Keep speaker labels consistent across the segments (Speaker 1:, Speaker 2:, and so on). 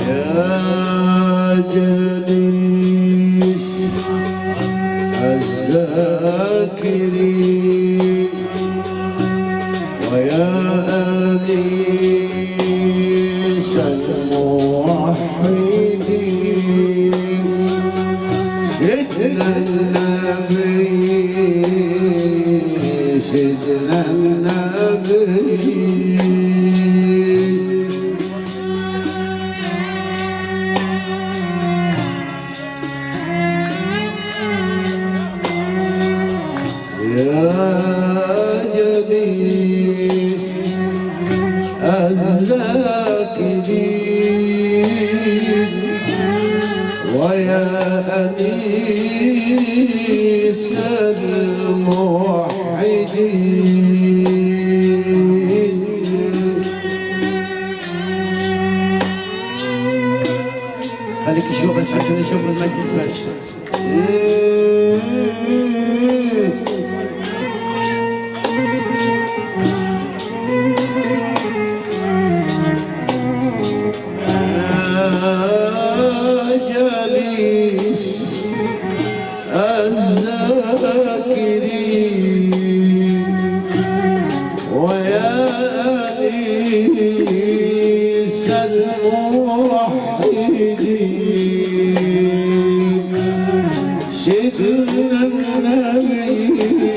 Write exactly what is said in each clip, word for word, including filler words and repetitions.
Speaker 1: جليس الذاكرين ويا أنيس الموحدين سيدنا النبي سيدنا النبي الذاكرين ويا أنيس الموحدين خليك تشوف بس عشان نشوف المجد بس الذاكرين ويا أنيس الموحدين سيدنا النبي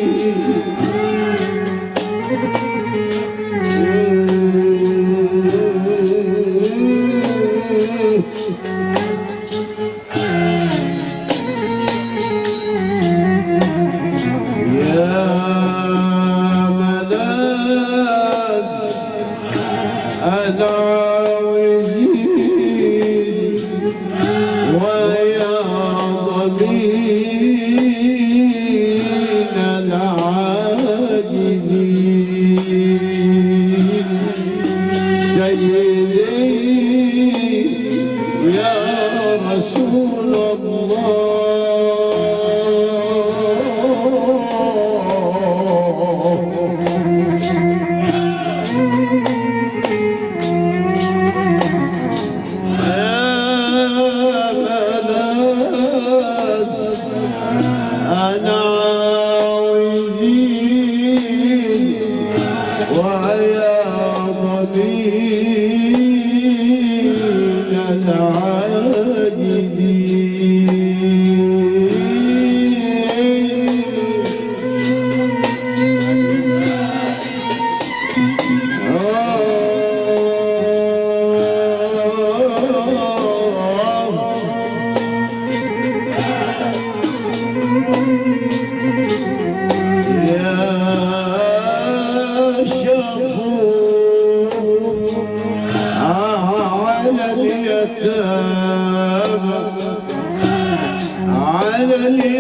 Speaker 1: على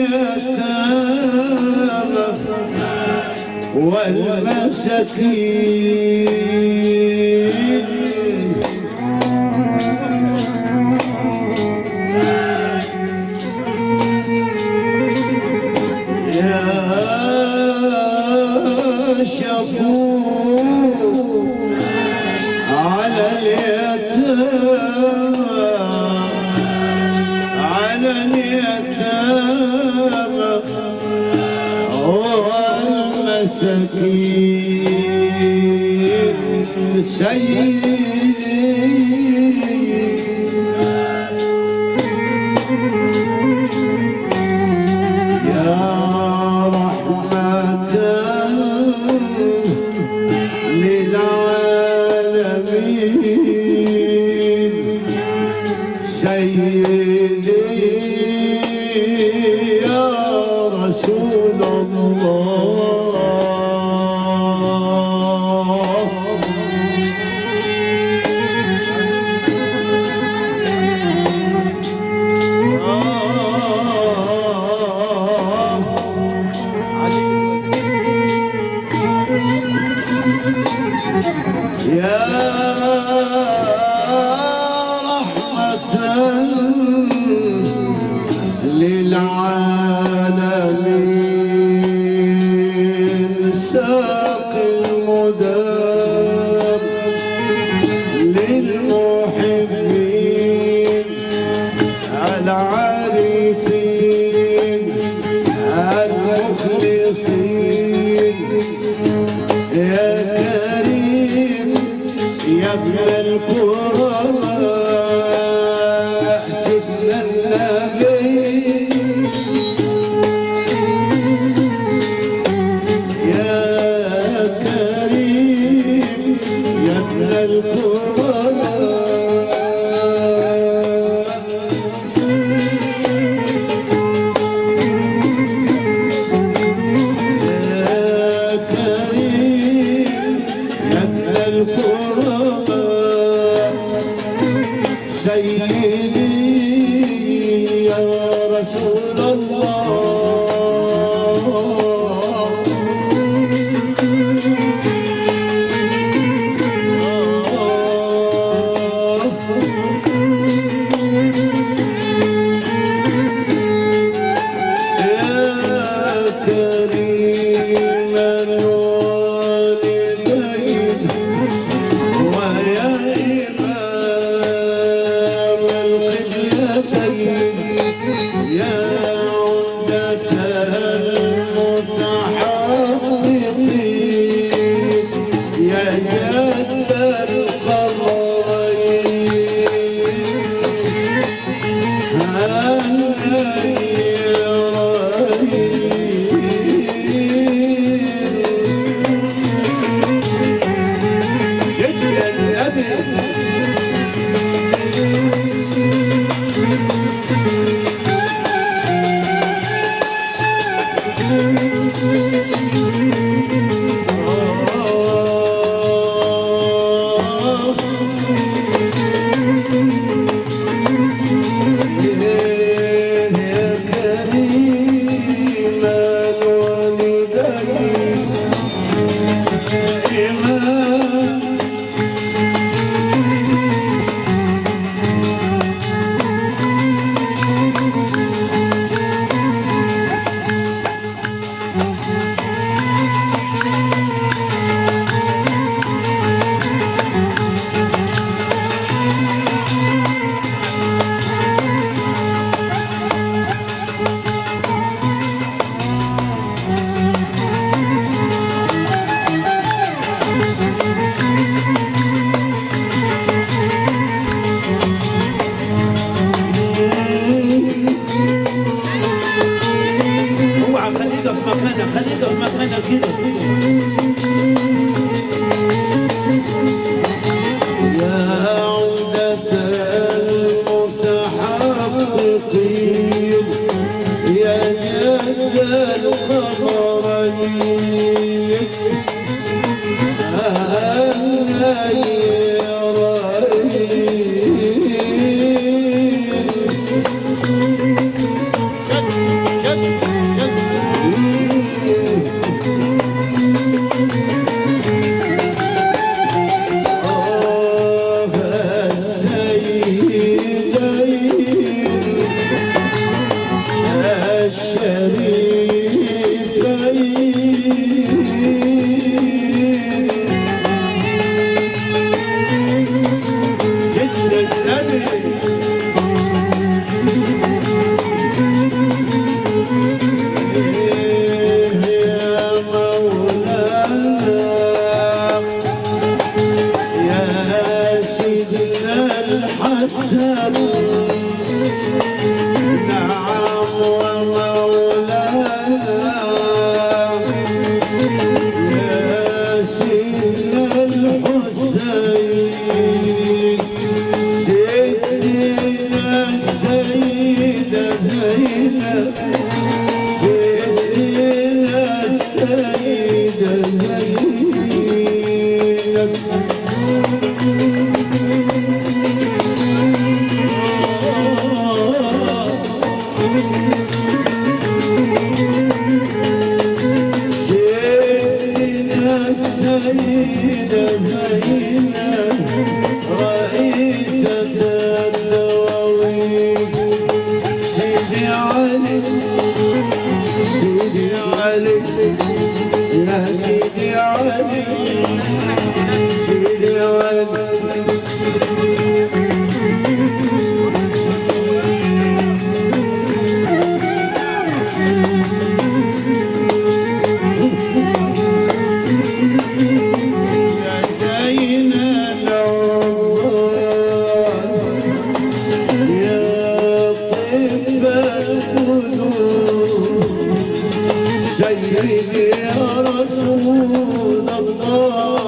Speaker 1: اليتامى والمساكين يا شفوع على اليتامى على اليتامى والمساكين سيدي يا رحمة للعالمين سيدي يا رسول الله يا رحمة
Speaker 2: الكرماء سيدنا النبي يا كريم يا ابن الكرماء سيدي يا رسول الله يا كريم الوالدين ويا يا عودة المتحققين يا جد القمرين جد الأبد خليته في مكانه كده يا عودة المتحققين يا جد القمرين الحسن نعم ومولانا يا سيدنا الحسين سيدنا السيدة زينب سيدنا السيدة زينب سيدي يا رسول الله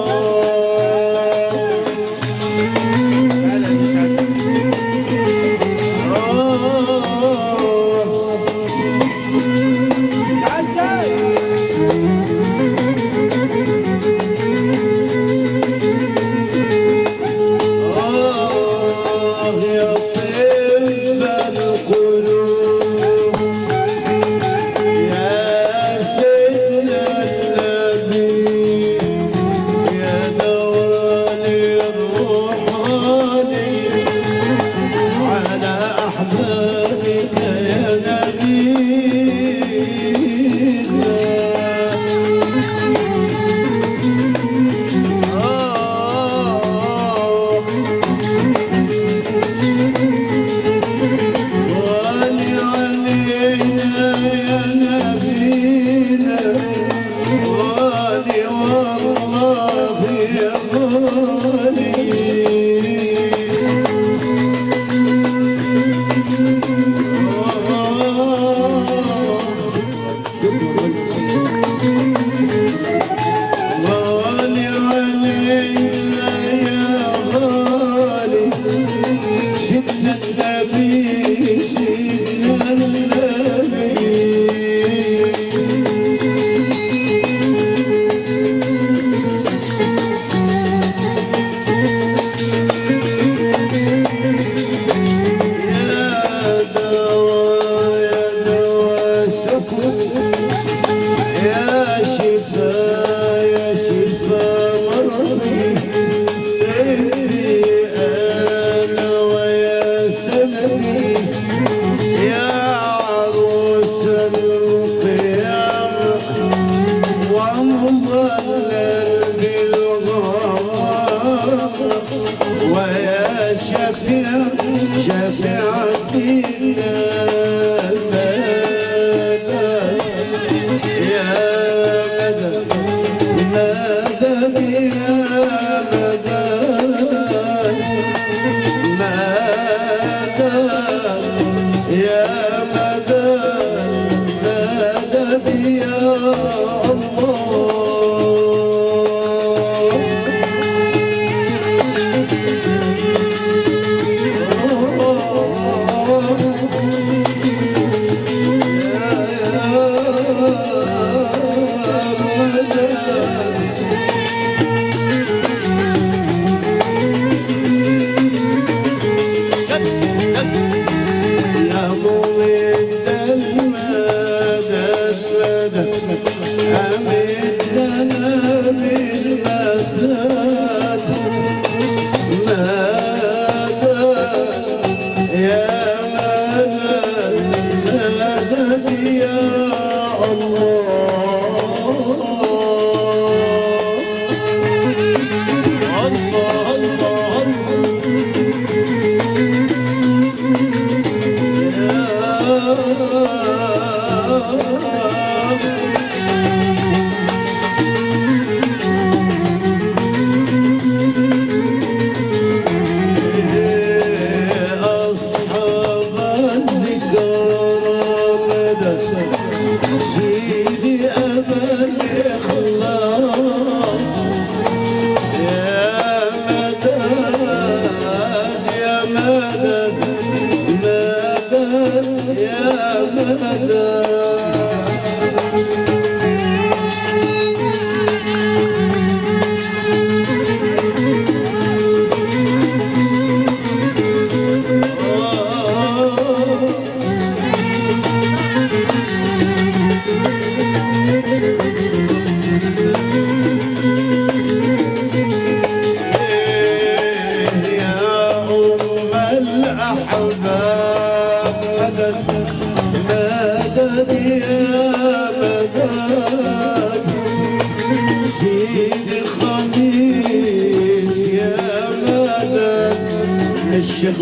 Speaker 1: الشيخ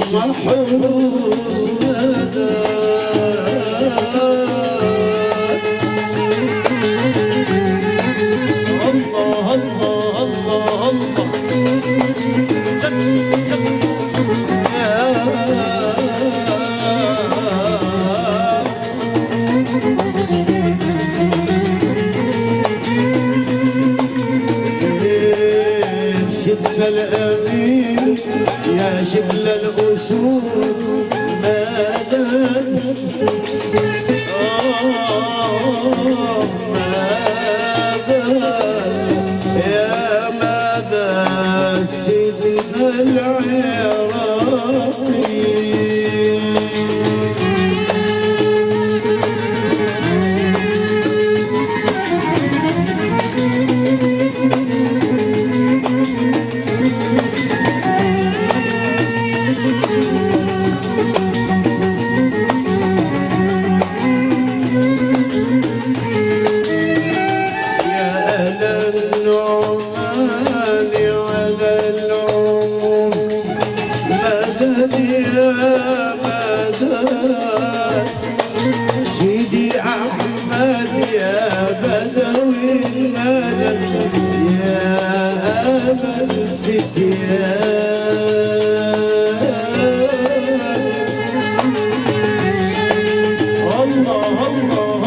Speaker 1: محروس نادى الله الله الله الله
Speaker 2: الأسود مدد آه مدد يا مدد سيدنا العراقي سيدي أحمد يا بدوي المدد يا أبا الفتيان الله الله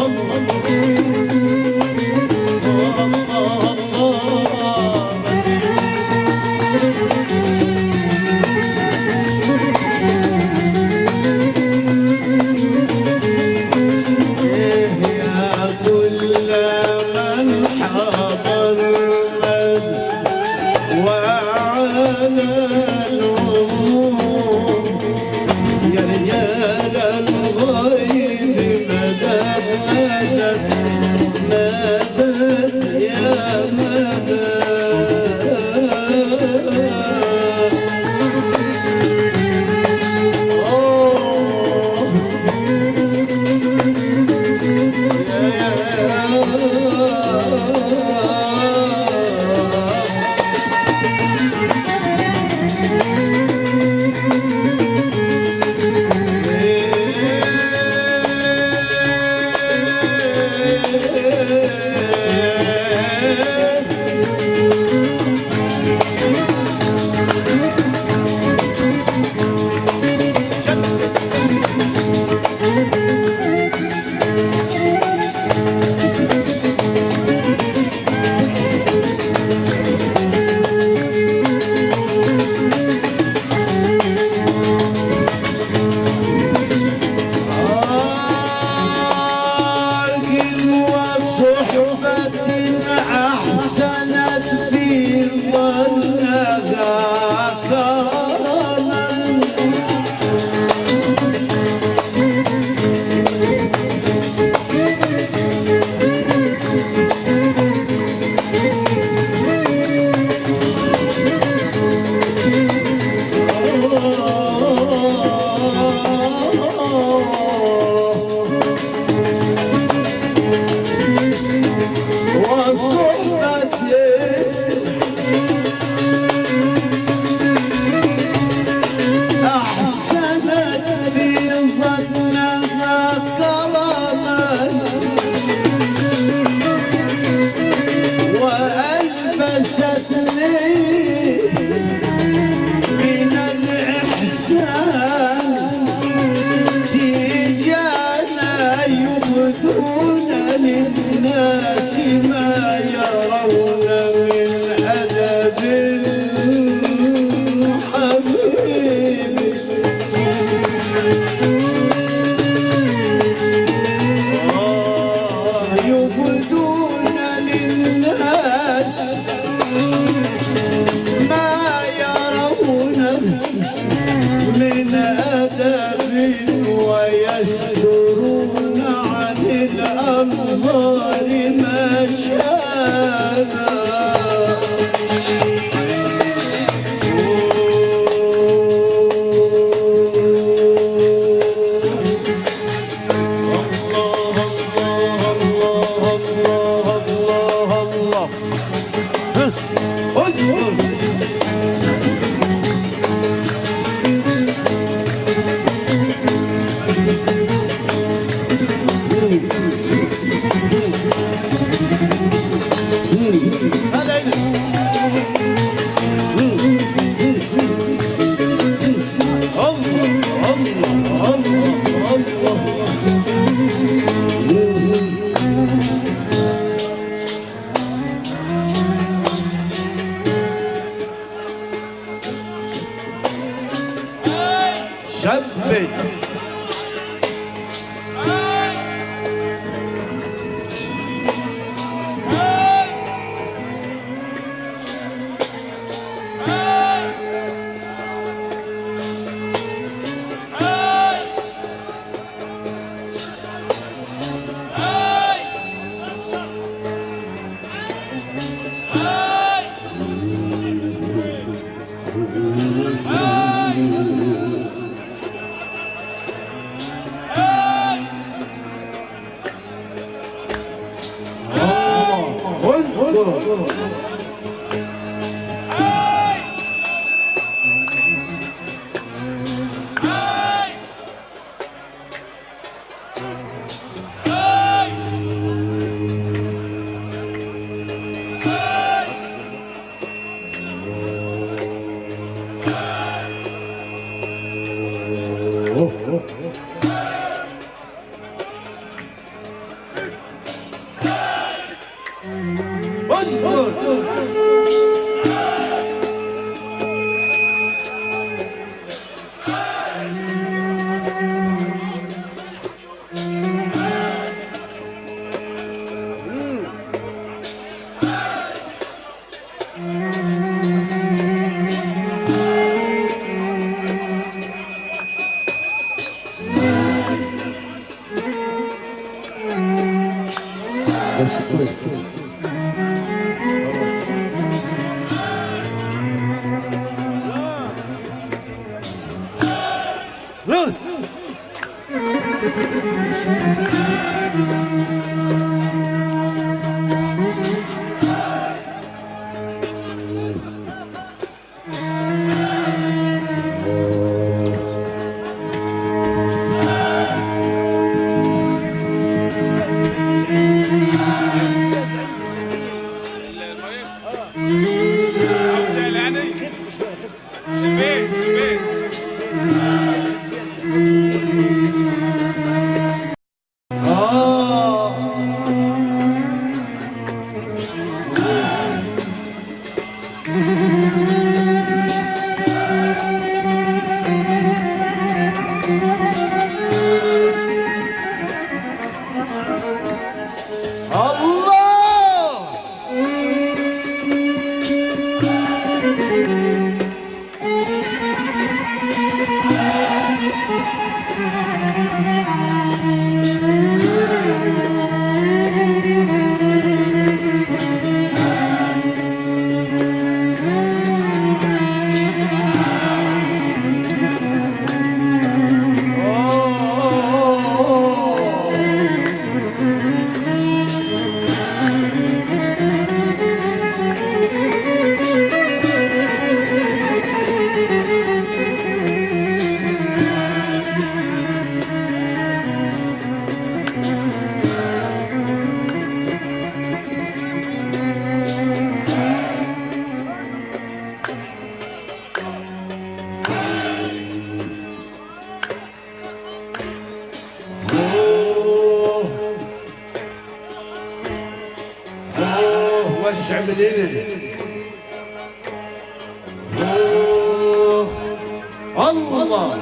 Speaker 2: اصبر. وسع بدينه. الله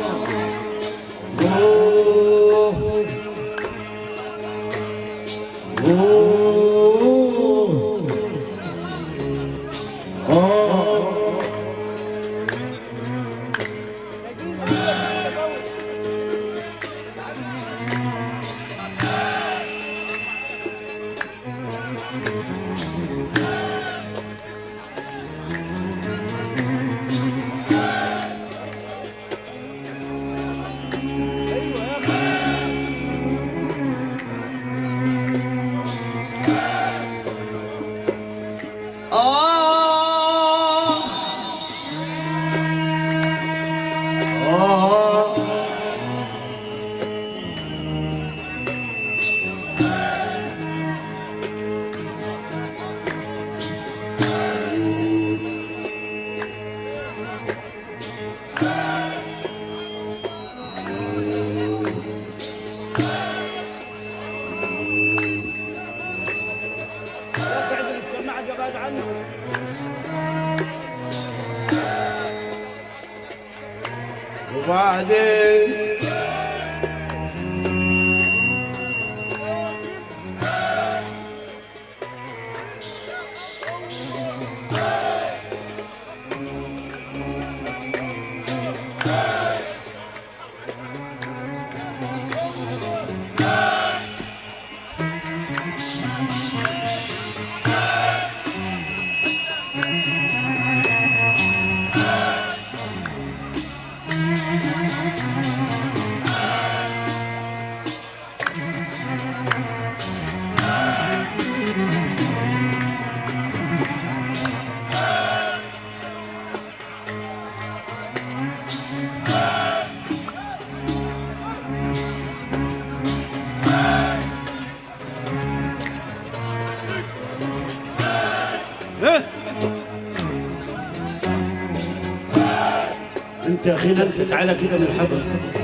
Speaker 1: اخينا انت تعالى كده من الحضر.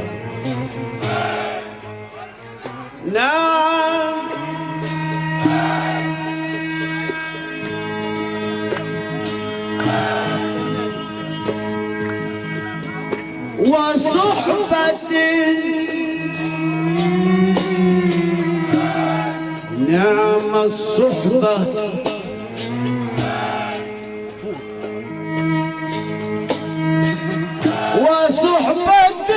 Speaker 2: نعم وصحبة نعم الصحبة وصحبة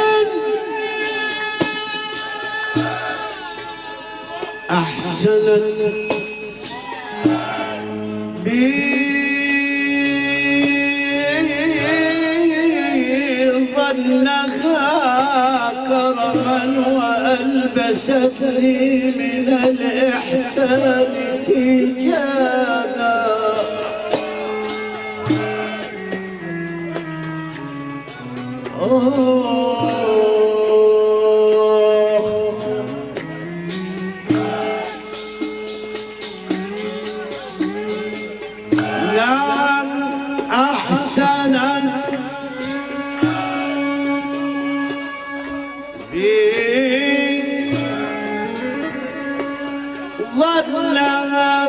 Speaker 2: أحسنت بي ظنها كرما وألبستني من الإحسان تيجانا نعم أحسنت ظلها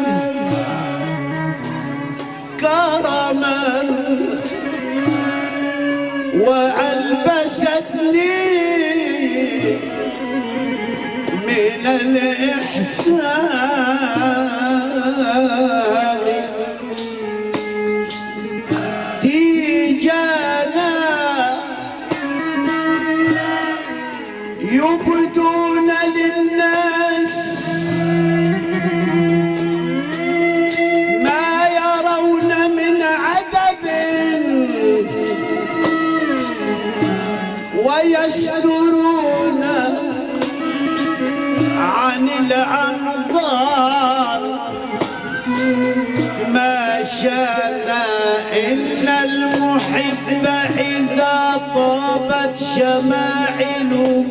Speaker 2: كرما وألبستني من الإحسان تيجانا يبدون للناس ما يرون من عدب ويسترون عن الأنظار ما شاء إن المحب إذا طابت شمائله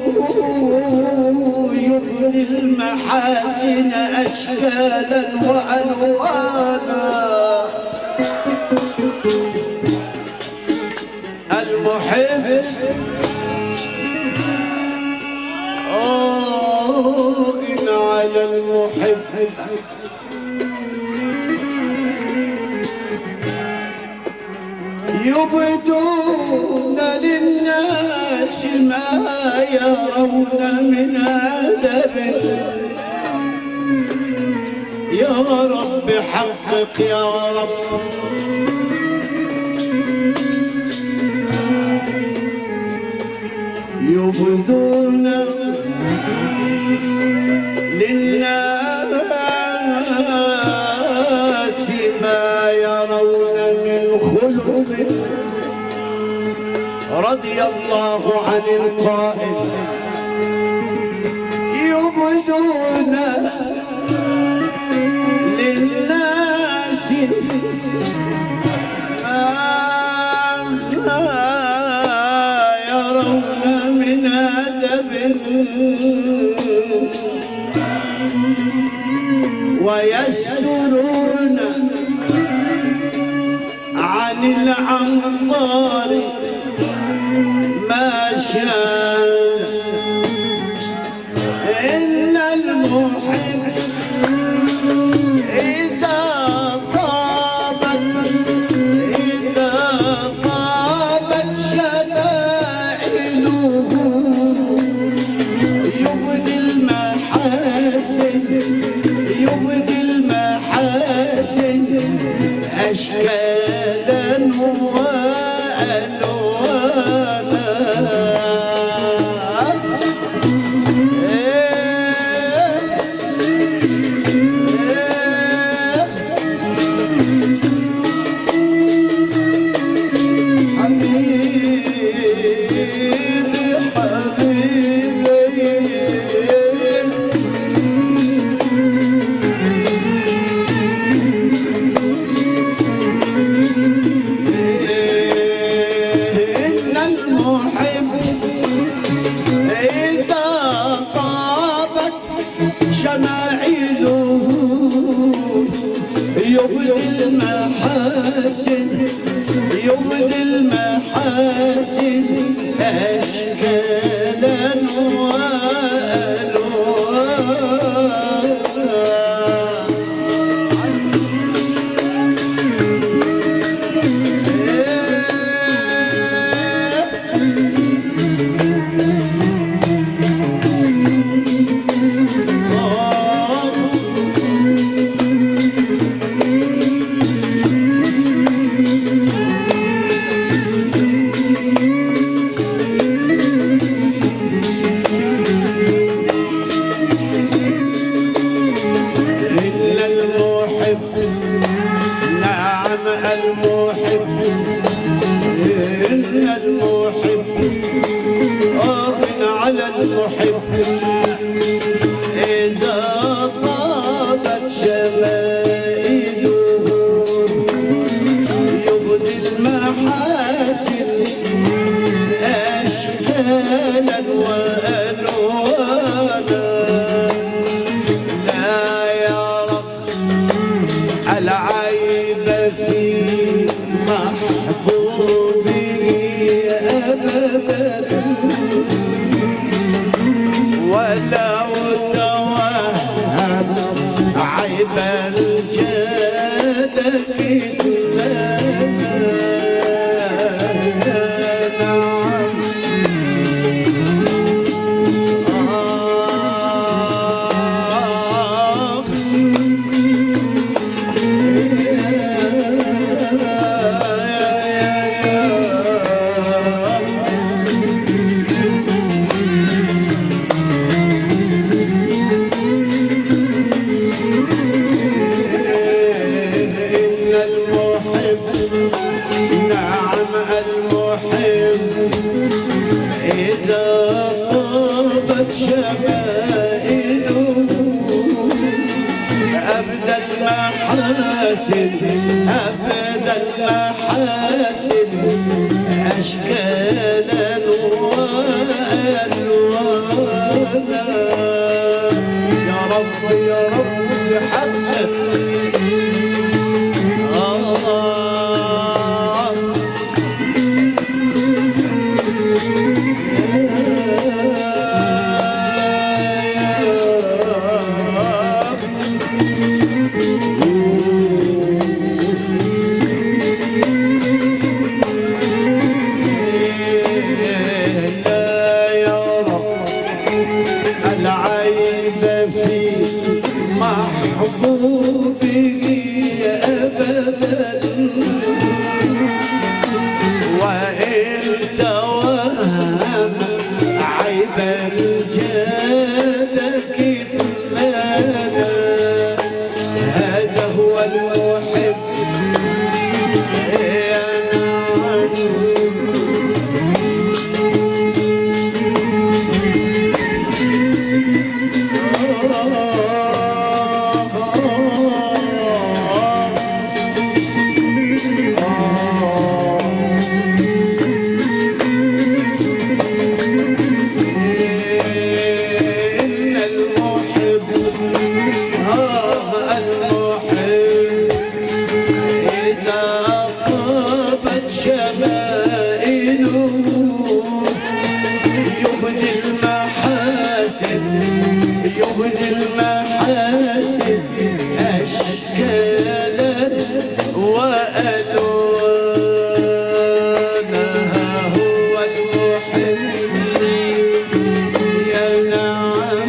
Speaker 2: يبني المحاسن أشكالا وألوانا المحب آه إن على المحب يبدون للناس ما يرون من أدب يا رب حقق يا رب يبدون للناس ما يرون من خلق رضي الله عن القائل يبدون للناس ما يرون من أدب ويسترون عن الأنظار ما شاء إن المحب إذا طابت إذا طابت شمائله يبني المحاسن يبني المحاسن أشكالا وألوانا يبدي المحاسن يبدي المحاسن إذا طابت شمائله يبدي المحاسن أشكالا وألوانا. لا يرى العيب في محبوبه أبدا ولو توهم عيب الجاد كتمانا. نعم شمائله أبدى المحاسن أبدى المحاسن أشكالا وألوانا. يا رب يا رب بحقك محبوبه أبدا وإن توهم عيب الجاد كتمانا. هذا هو المحب يا نعم. يبدي المحاسن أشكالا وألوانا. هو المحب يا نعم.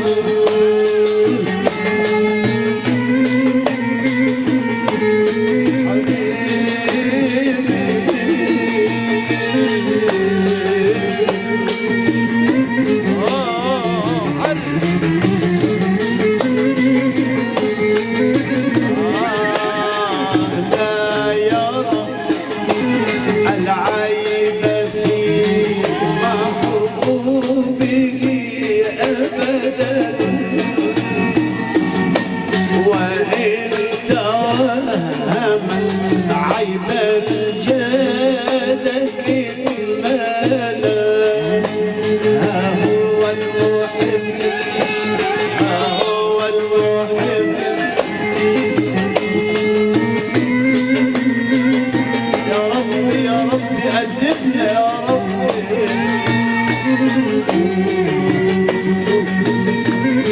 Speaker 2: عيب الجاد كتمانا. ها هو المحب ها هو المحب. يا رب يا رب أدبنا يا رب.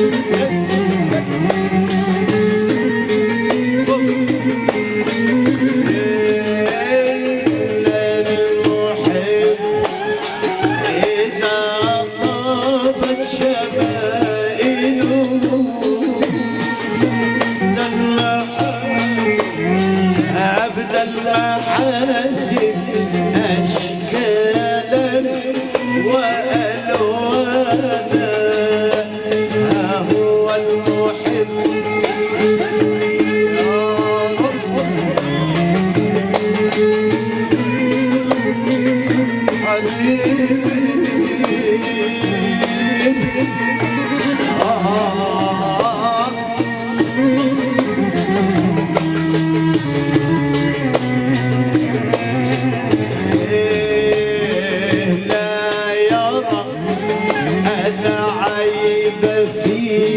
Speaker 2: في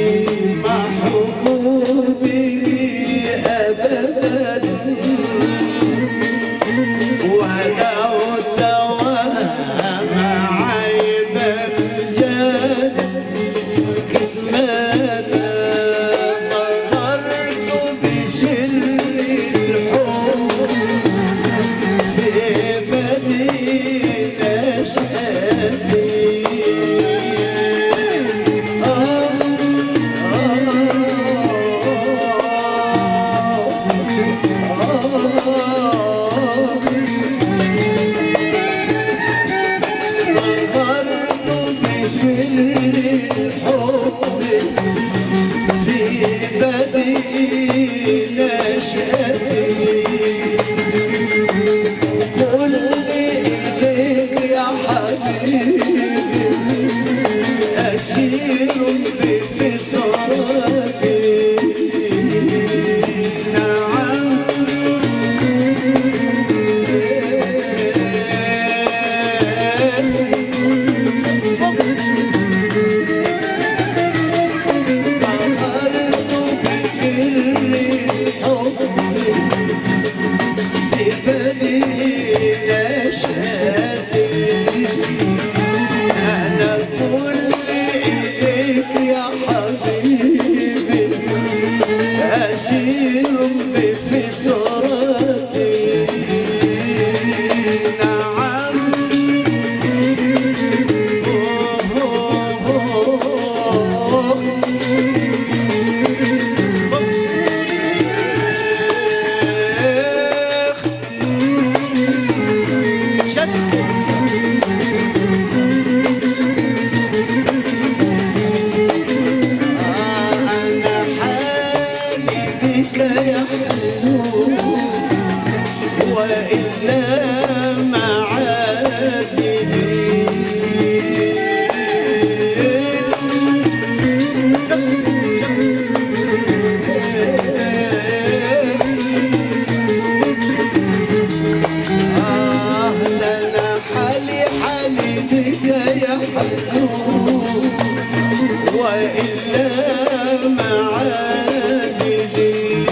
Speaker 2: محبوبي أبدا ولو توهم عيب الجد كتمانا غرت بسر الحب في بديل أشهدي أسير بفطرتي نعم ظهرت بسر الحب في بديل أشهدي أنا كل يا حبيبي أسير بفطرتي نعم وإلا معاذني آه لنا حالي حالي بك يا حبوب وإلا معاذني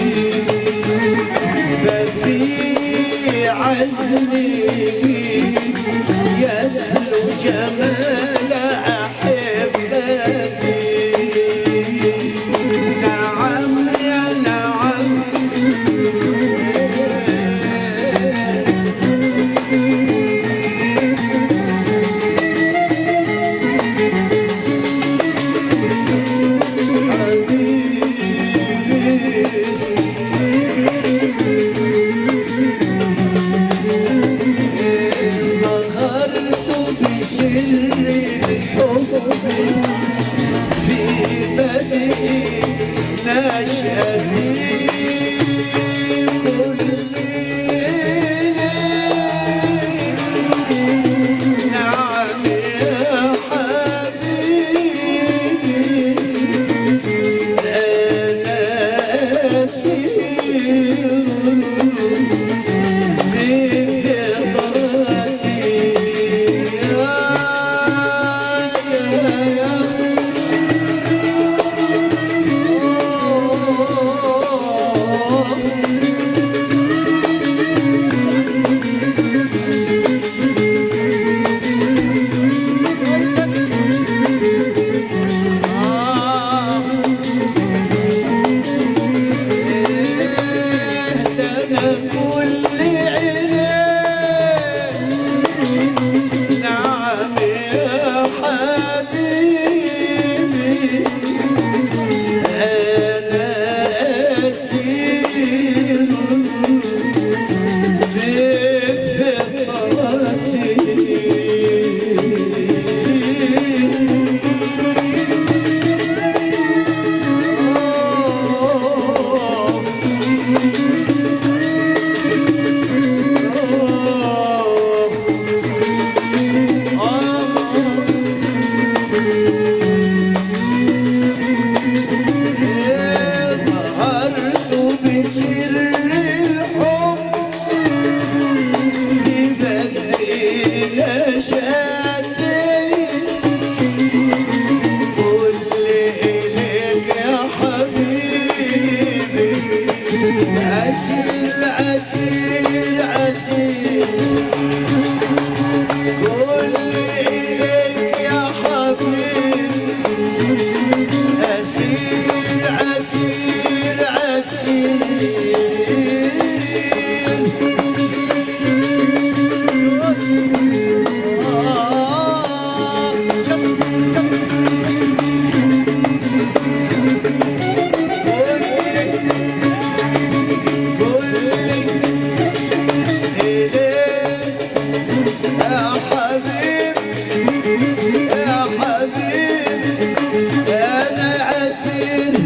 Speaker 2: ففي عزلي يدلو جمال أحبتي نعم يا نعم سر الحب في بدء نشأتي كل نعم يا حبيبي أنا أسير Oh أسير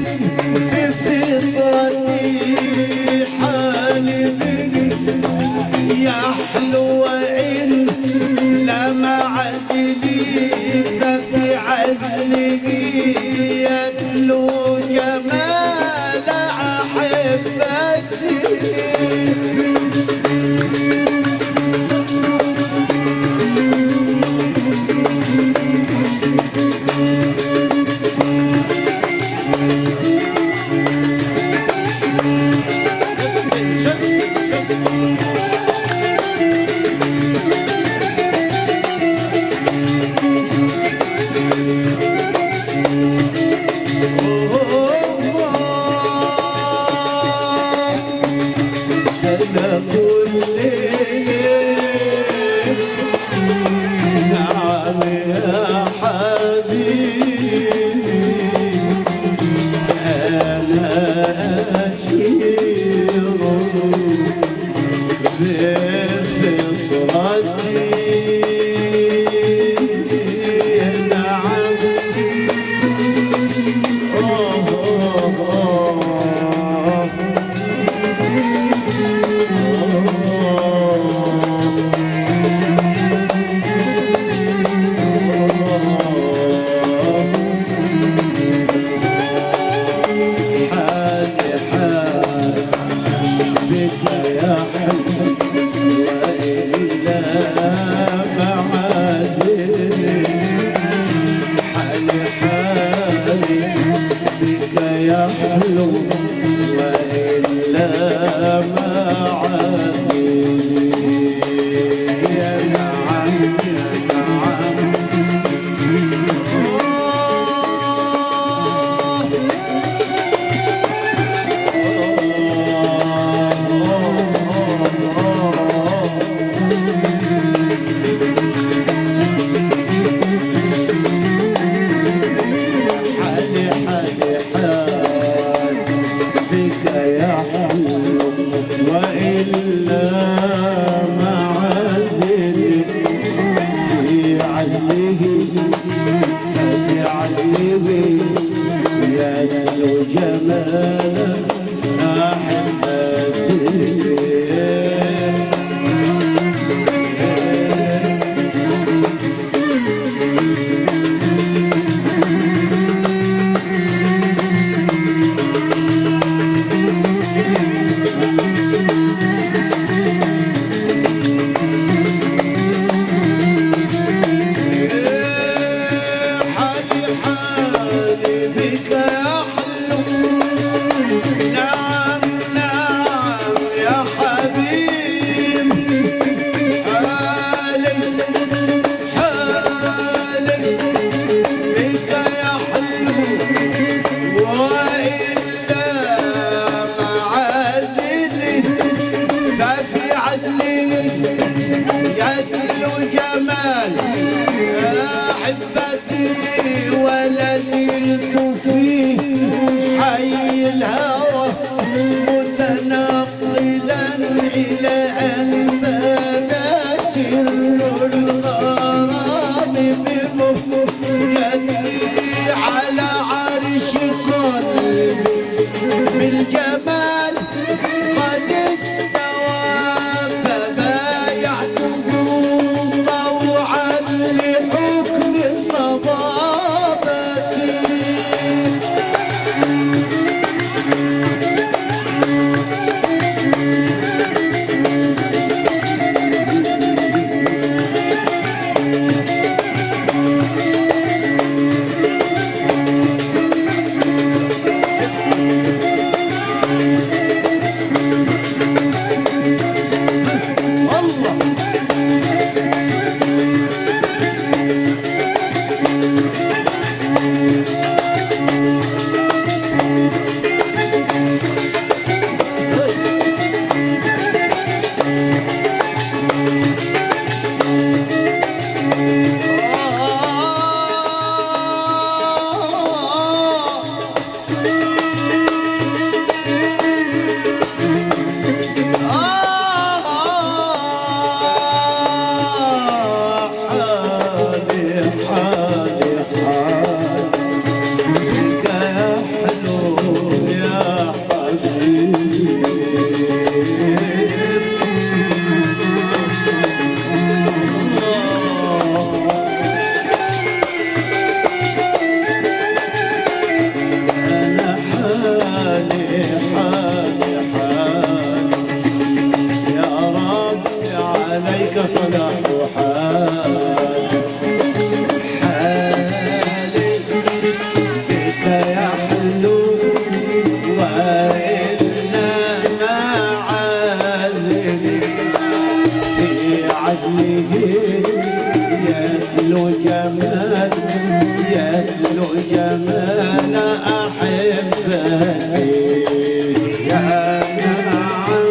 Speaker 2: بفطرتي حالي بقي يا حلوة إن لما عزلي ففي عذلي يتلو جمال أحبتي صلاح وحال حالي بك يا حلو وإنما عذلي في عدله يتلو جمال يتلو جمال أحبتي يا نعم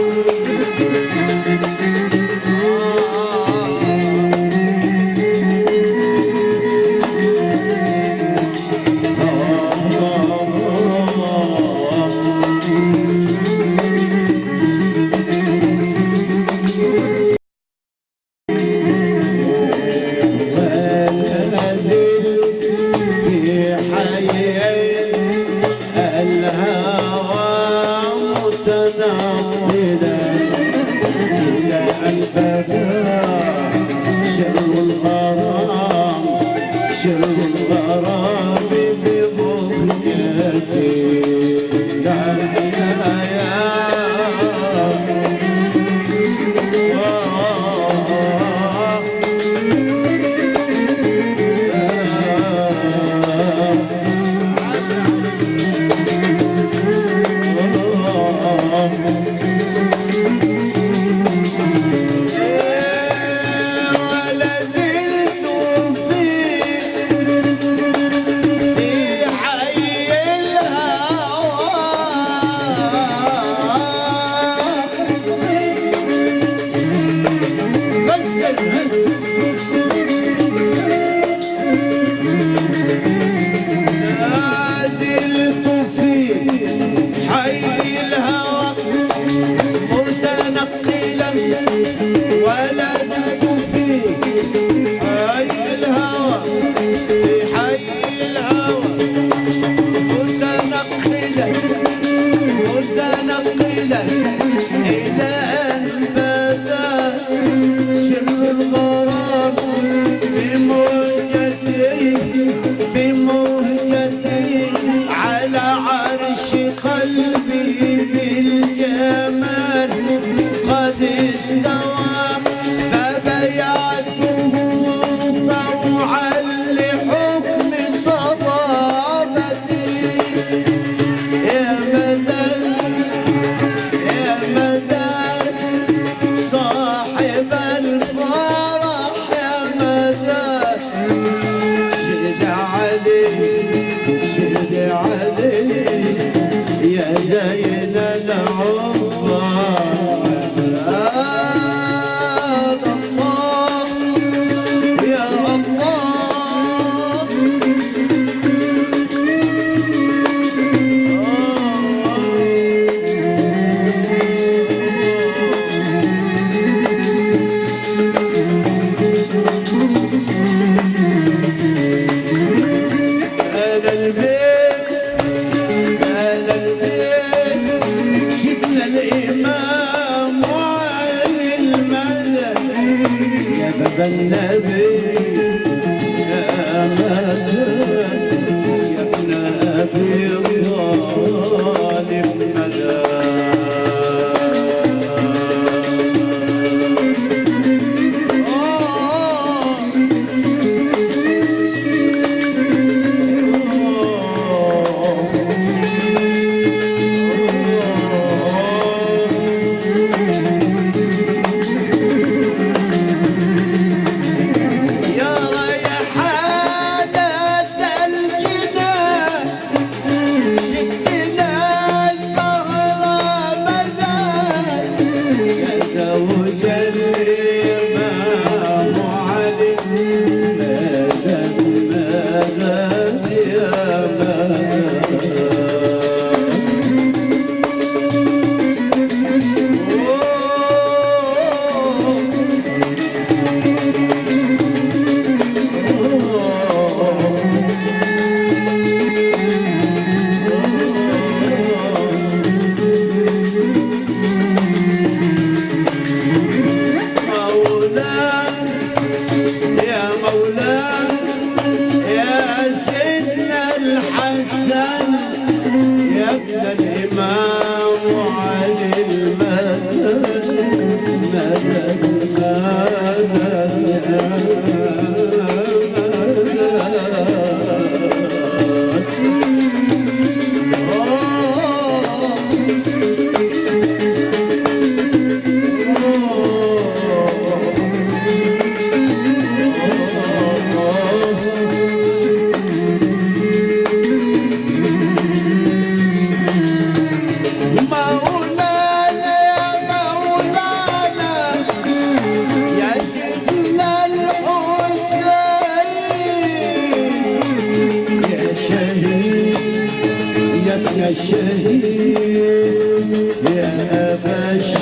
Speaker 2: لك يا شهيد يا أبا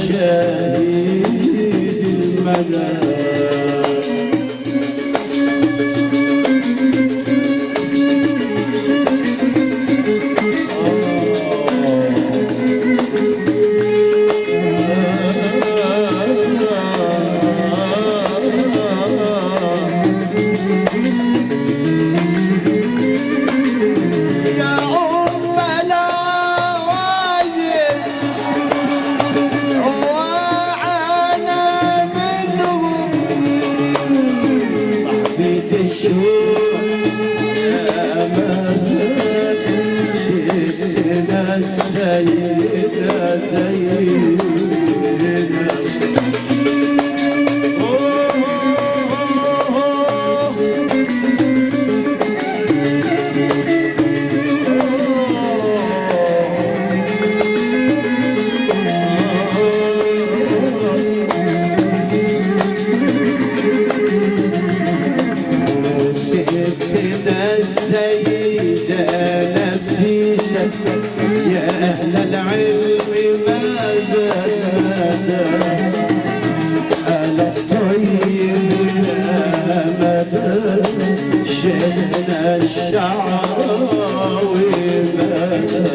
Speaker 2: الشهيد المدى. السيدة زينب ستنا السيدة نفيسة يا أهل العلم ماذا نادى على الطيب الأمد شئنا الشعراوي ماذا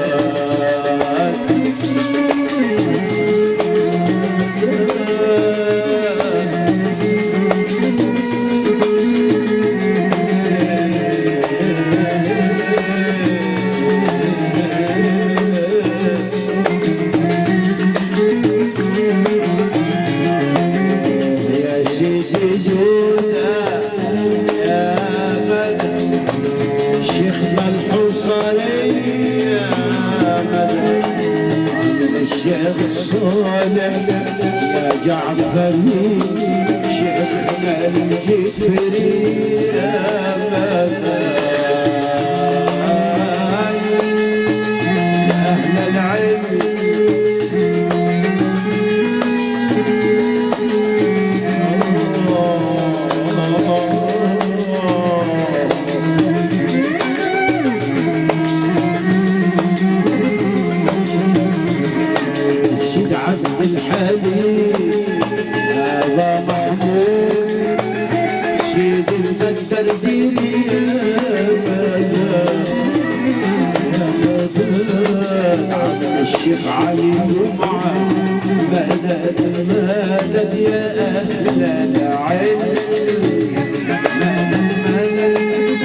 Speaker 2: الشيخ صالح يا جعفري شيخنا الجفري يا مثال أهل العلم الحليم هذا محمود سيد المقدر ديري عم الشيخ علي جمعة مدد مدد يا أهل العلم مدد مدد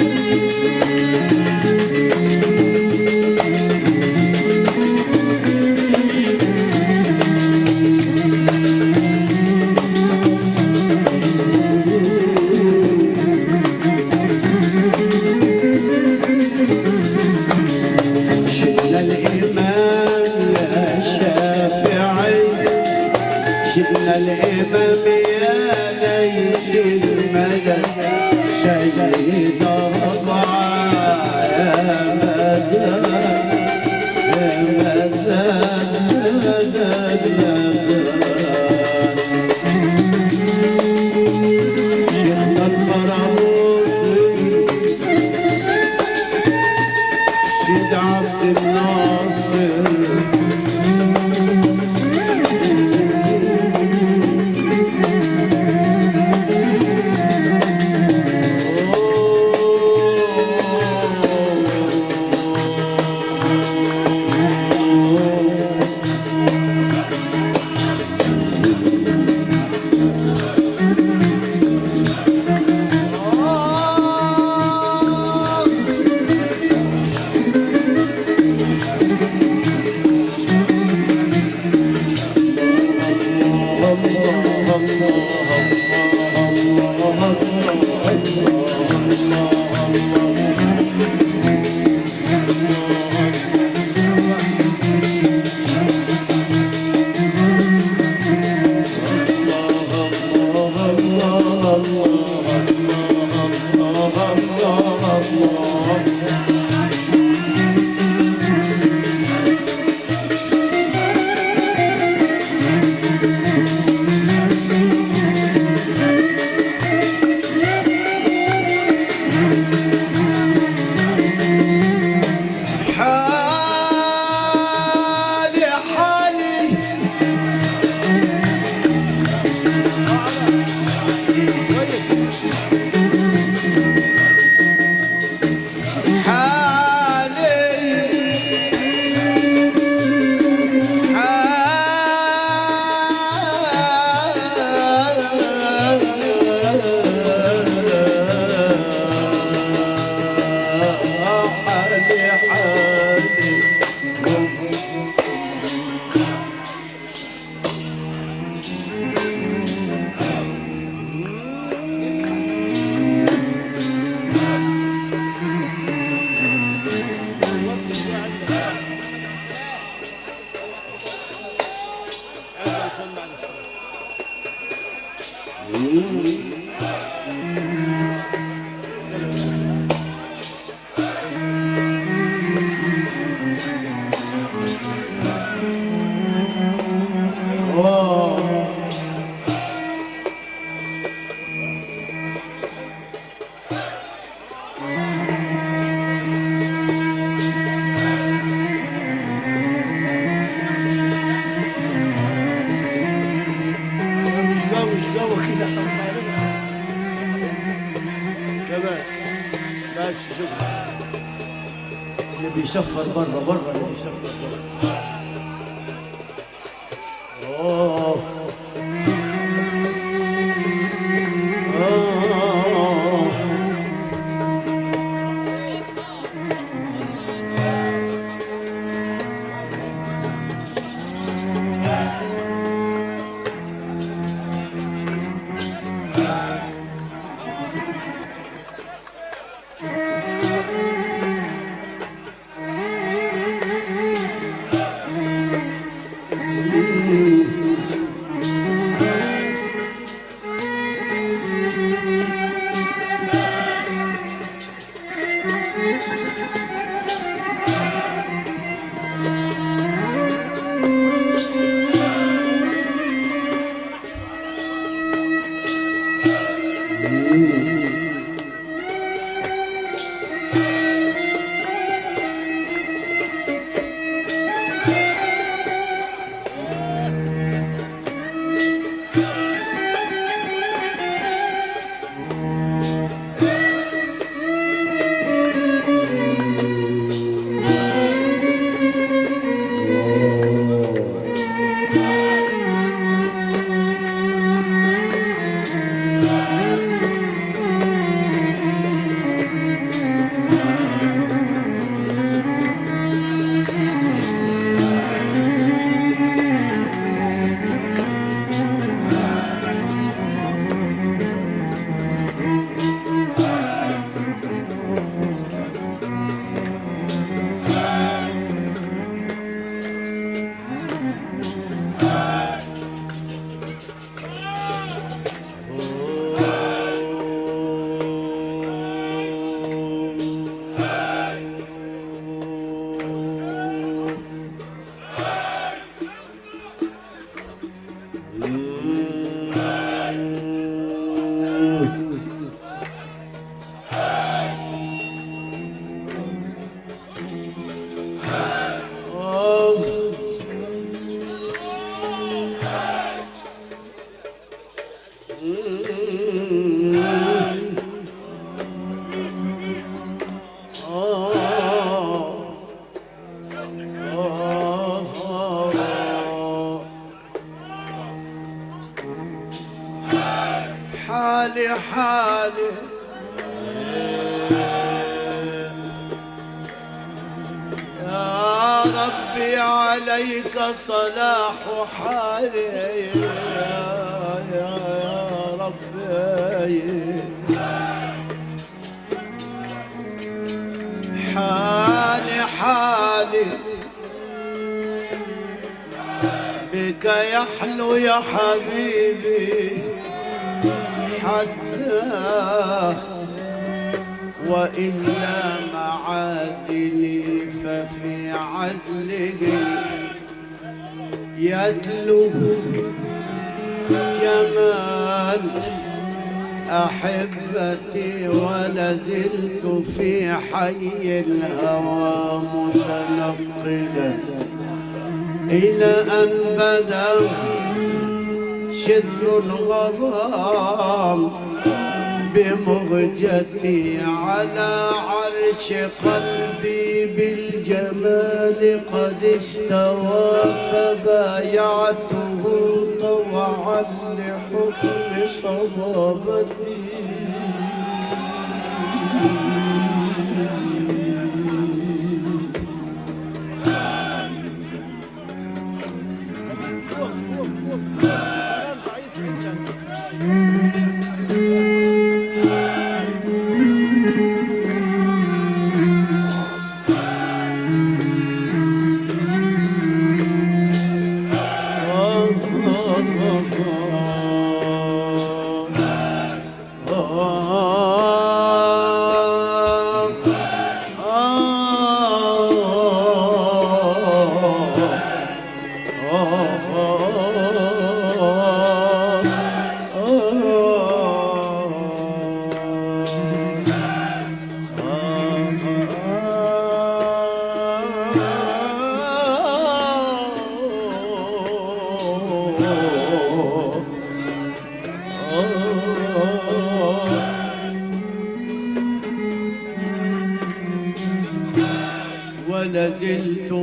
Speaker 2: شدنا الإمام يا ليس المدد سيد ربعا يا مدد يا مدد شيخنا الفراموسي سيد عبد الناصر
Speaker 1: اللي بيشفر بره بره اللي بيشفر بره.
Speaker 2: اوه اوه حالي حالي يا ربي عليك صلاح حالي يا, يا, يا ربي حالي حالي بك يحلو يا حبيبي حتى وإلا معاذلي ففي عزله يتلو جمال أحبتي ولازلت في حي الهوى متنقلا إلى أن بدا شر الغرام بمهجتي على عرش قلبي بالجمال قد استوى فبايعته طوعا لحكم صبابتي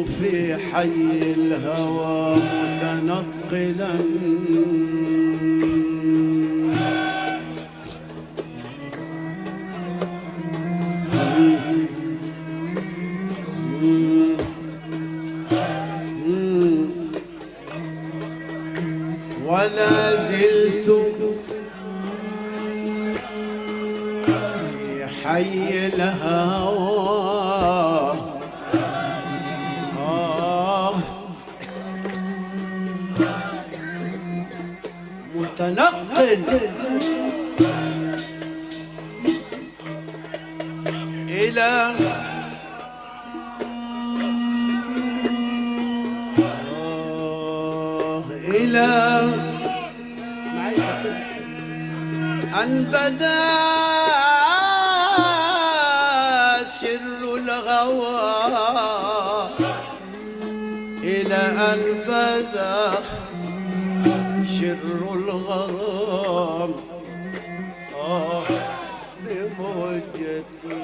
Speaker 2: في حي الهوى متنقلا ولا زلت في حي الهوى آه متنقل إلى آه إلى أن بدا سر الغوى إلى أن بدا سر الغرام آه بمهجتي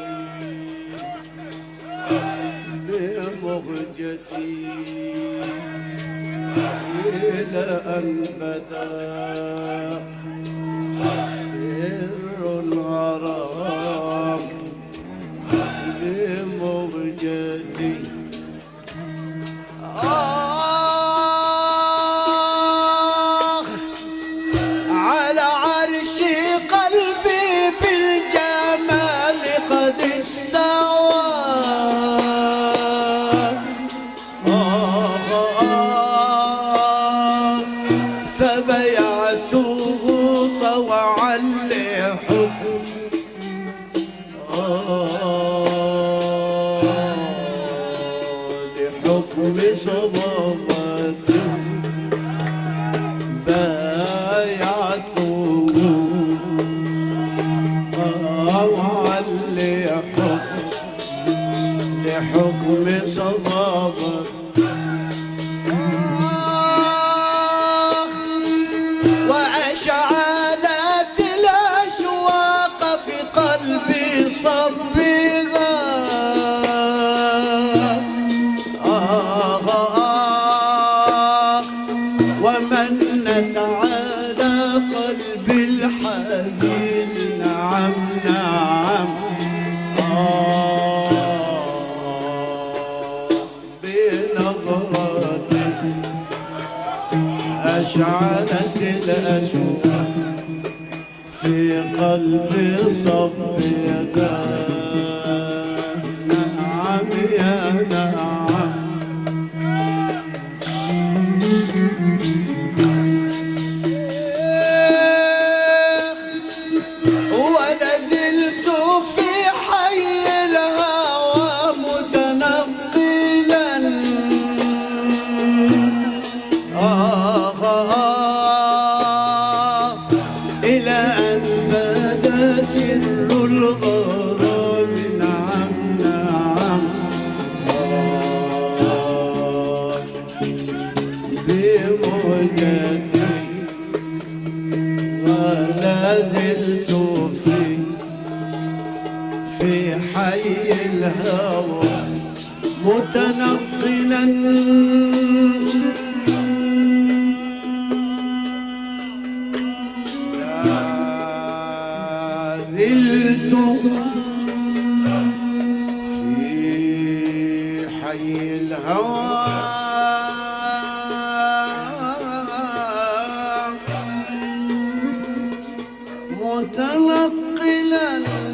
Speaker 2: بمهجتي إلى أن بدا الغرام بموجتي آه على عرش قلبي بالجمال قد استوى آه آه فبيعته طوعا لحب لحكم صبابته بايعته طوعا لحكم لحكم صبابته وأشعلت الأشواق في قلبي صبيغا آه آه ومنت على قلبي الحزين نعم نعم آه بنظرتي أشعلت الأشواق في قلبي صبيغا نعم يا نعم ونزلت في حي الهوى متنقلا آه آه إلى أن بدا سر الغرام نعم نعم آه بموجتي ولا زلت في في حي الهوى متنقلا زلت في حي الهوى متنقلا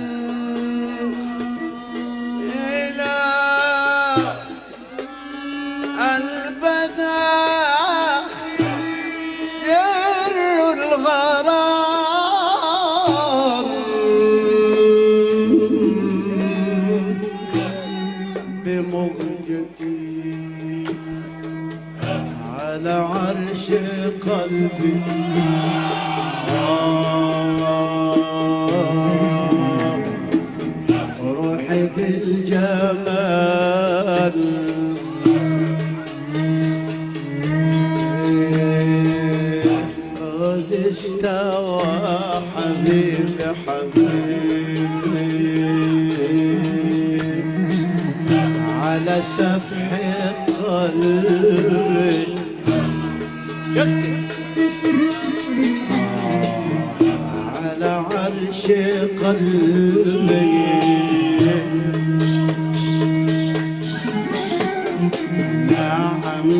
Speaker 2: إلى أن بدا سر الغرام بموجتي على عرش قلبي آه روحي بالجمال قد استوى حبيبي حبيبي على سفح قلبي على عرش قلبي نعم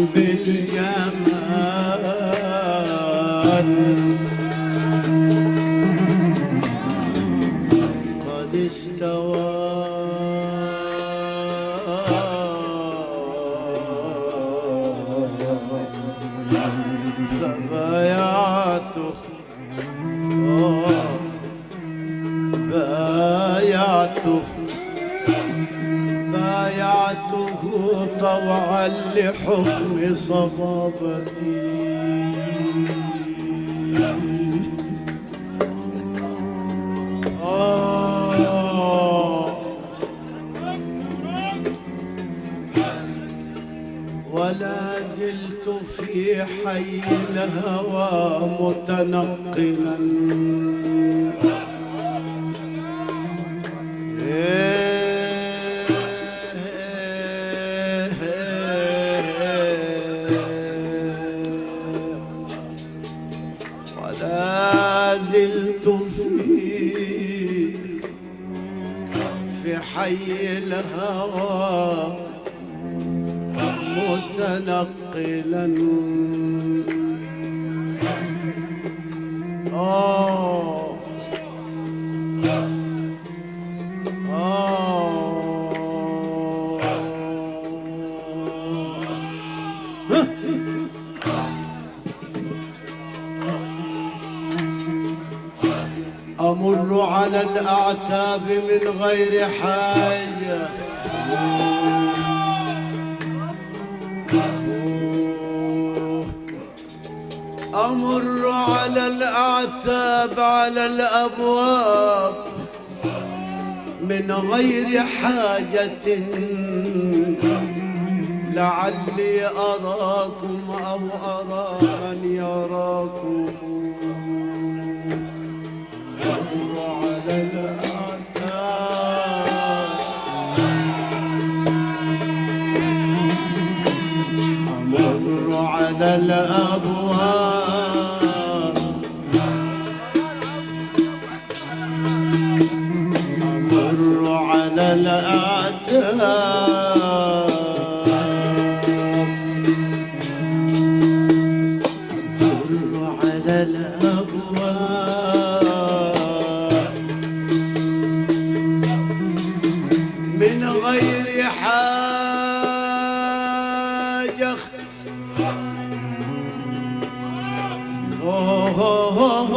Speaker 2: بالجمال قد استوى فبايعته بايعته بايعته طوعا لحكم صبابتي آه ولا زلت في حي الهوى متنقلا ولا زلت في في حي الهوى متنقلا آه أمر على الأعتاب من غير حاجة أمر على الأعتاب على الأبواب من غير حاجة لعلي أراكم أو أرى من يراكم أمر على الأعتاب أمر على الأبواب أمر على الأعتاب أمر على الأبواب من غير حاجة أوه أوه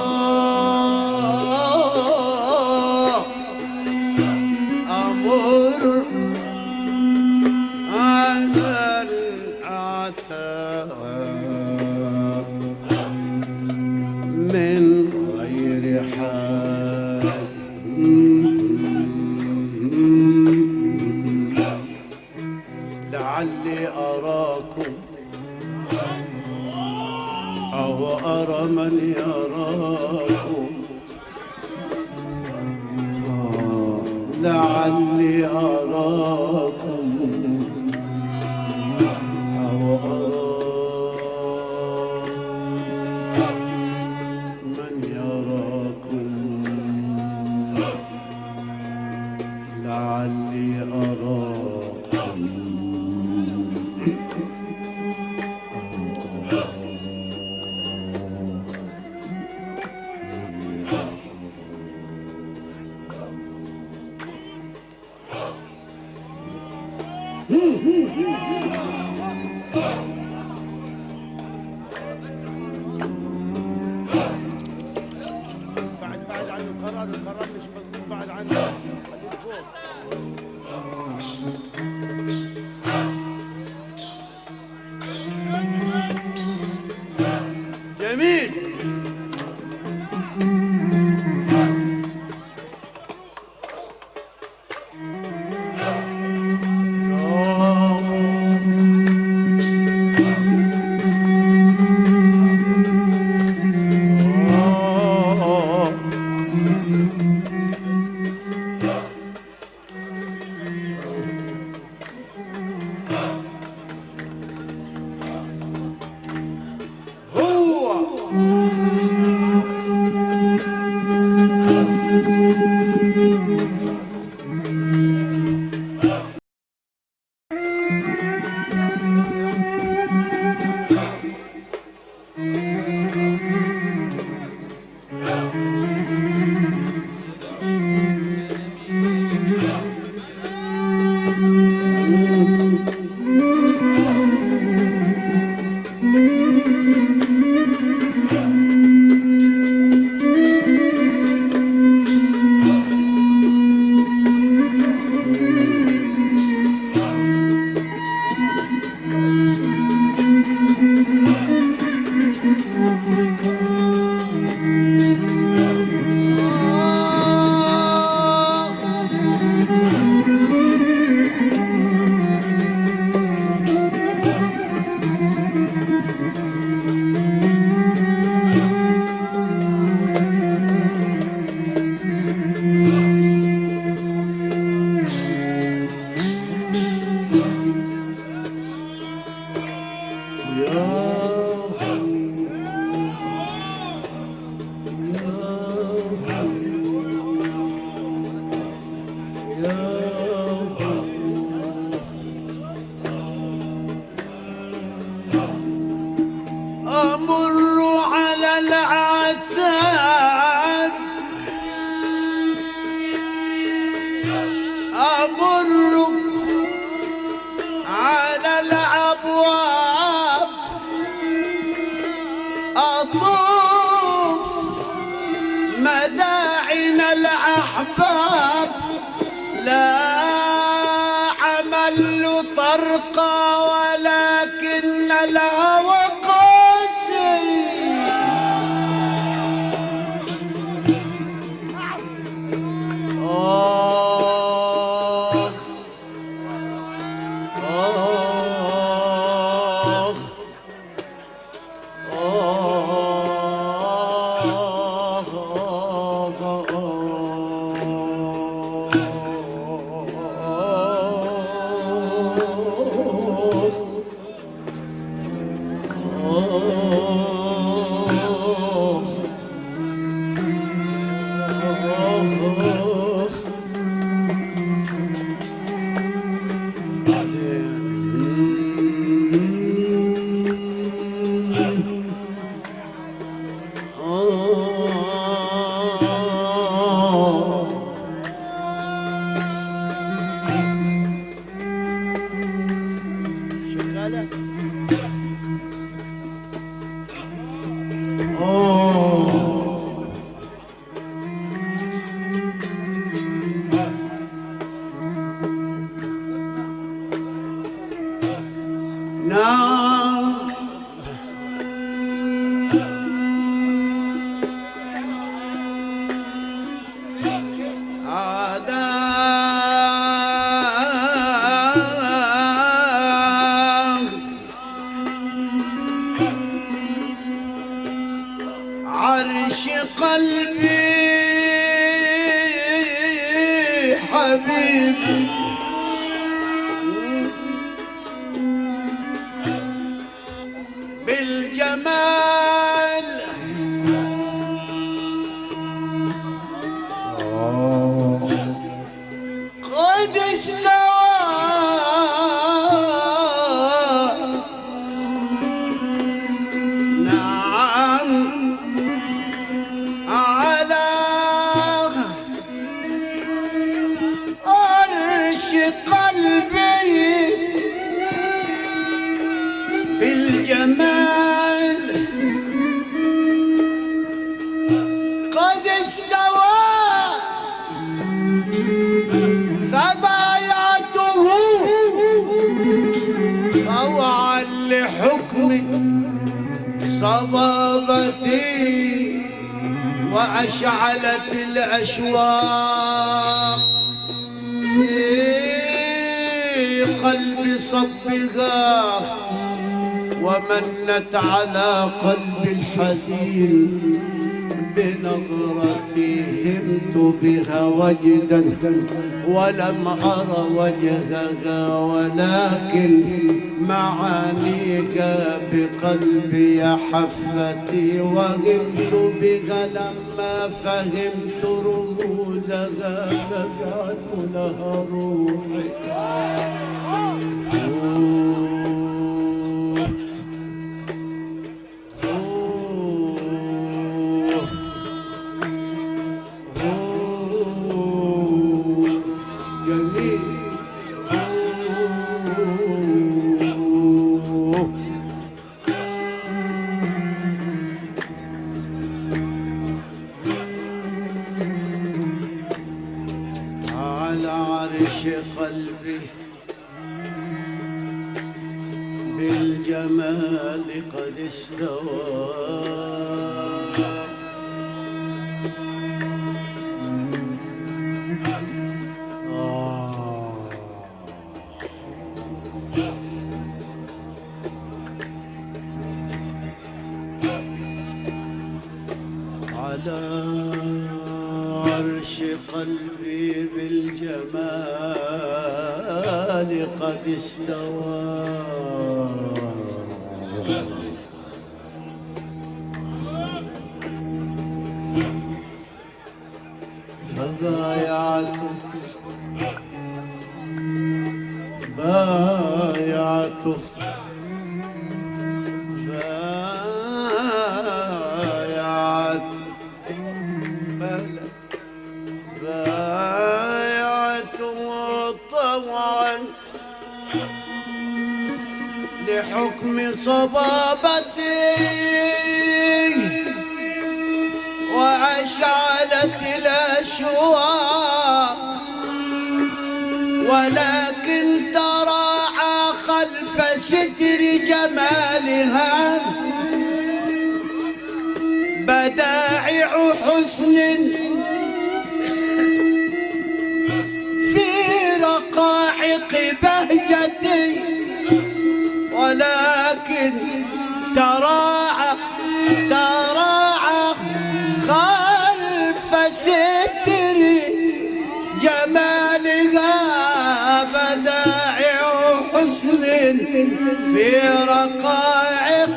Speaker 2: أوه أمر على الأعتاب من غير حاجة لعلي أراكم أو أرى من يراكم آه لعلي أراكم أو أرى من يراكم لعلي أراكم بعد بعد عن القرار القرار مش مظبوط بعد عنه خليه فوق جميل
Speaker 1: أمر على العتاب، أمر على الأبواب، أطوف مداعن الأحباب، لا عمل طرقا ولكن الهوى قاسي. آه آه
Speaker 2: شغالة.
Speaker 1: نعم عدا عرش قلبي حبيبي بالجمال قد استوى نعم على عرش قلبي بالجمال قد استوى فبايعته طوعا لحكم صبابتي وأشعلت الأشواق في قلب صبها ومنت على قلب الحزين بنظرتي همت بها وجدا ولم أر وجهها ولكن معانيها بقلبي حفتي وهمت بها لما فهمت رموزها فبعت لها روحي. على عرش قلبي بالجمال قد استوى آه. على عرش قلبي بالجمال قد استوى فبايعته بايعته بايعته بايعته طوعا لحكم صبابتي وأشعلت الأشواق ولكن تراعى خلف ستر جمالها بدائع حسن في رقائق بهجتي ولكن تراعى تراعى خلف ستر جمالها بدائع حسن في رقائق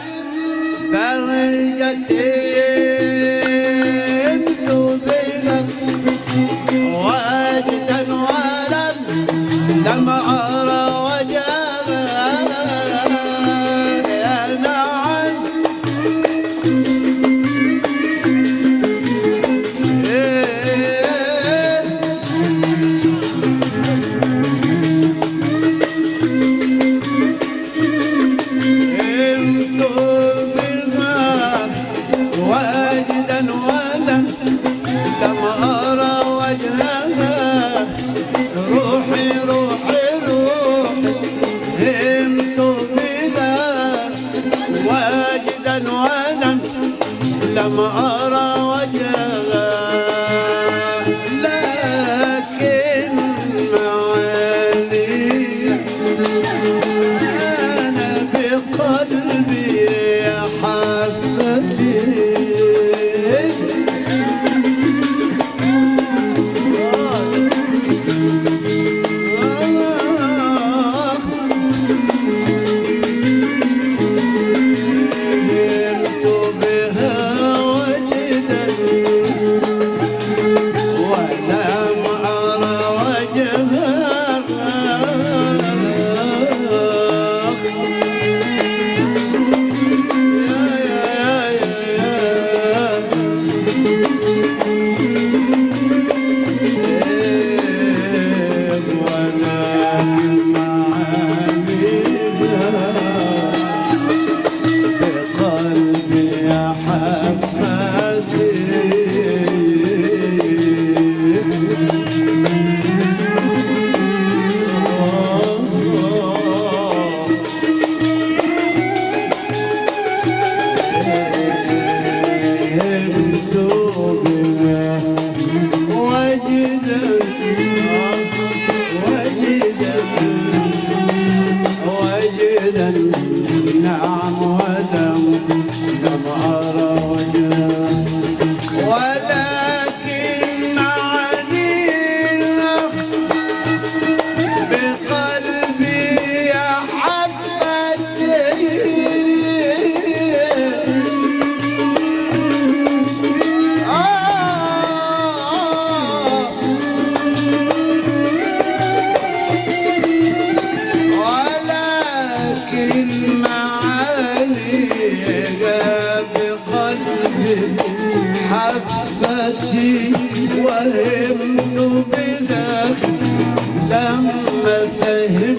Speaker 1: بهجتي واجدا ولم لم أرى وجهها يا نعم واجدا ولم لم أرى وجهها روحي روحي روحي همت بها واجدا ولم لم أرى وجهها لكن معاني أنا بقلبي يا حفتي نعم ولم لم أرى وجهها ولكن معانيها بقلبي يا حفتي ولكن بقلبي حفتي وهمت بذاك لما فهمت